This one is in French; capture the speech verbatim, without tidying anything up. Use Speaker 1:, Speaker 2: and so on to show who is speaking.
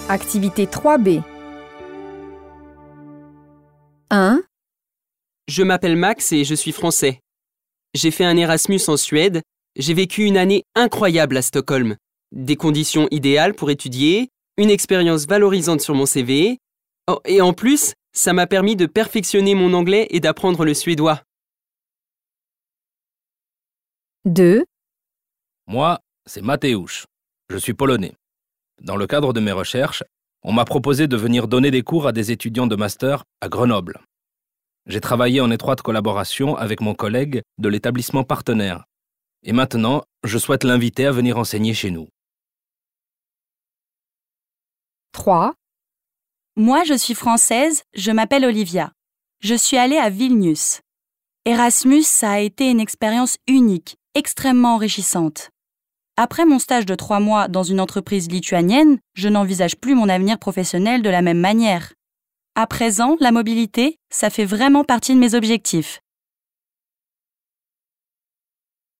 Speaker 1: Activité trois B. un.
Speaker 2: Je m'appelle Max et je suis français. J'ai fait un Erasmus en Suède. J'ai vécu une année incroyable à Stockholm. Des conditions idéales pour étudier, une expérience valorisante sur mon C V. Oh, et en plus, ça m'a permis de perfectionner mon anglais et d'apprendre le suédois.
Speaker 1: deux.
Speaker 3: Moi, c'est Mateusz. Je suis polonais. Dans le cadre de mes recherches, on m'a proposé de venir donner des cours à des étudiants de master à Grenoble. J'ai travaillé en étroite collaboration avec mon collègue de l'établissement partenaire. Et maintenant, je souhaite l'inviter à venir enseigner chez nous.
Speaker 1: trois.
Speaker 4: Moi, je suis française, je m'appelle Olivia. Je suis allée à Vilnius. Erasmus, ça a été une expérience unique, extrêmement enrichissante. Après mon stage de trois mois dans une entreprise lituanienne, je n'envisage plus mon avenir professionnel de la même manière. À présent, la mobilité, ça fait vraiment partie de mes objectifs.